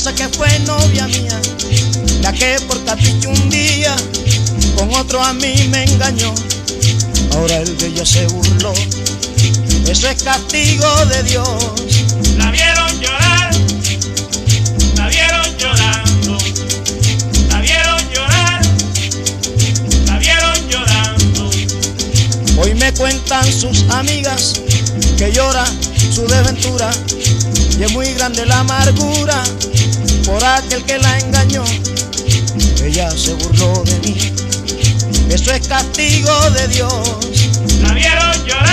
esa que fue novia mía, la que por capricho un día con otro a mí me engañó. Ahora el de ella se burló, eso es castigo de Dios. La vieron llorar, la vieron llorando, la vieron llorar, la vieron llorando. Hoy me cuentan sus amigas que llora su desventura y es muy grande la amargura por aquel que la engañó. Ella se burló de mí, eso es castigo de Dios. La vieron llorar.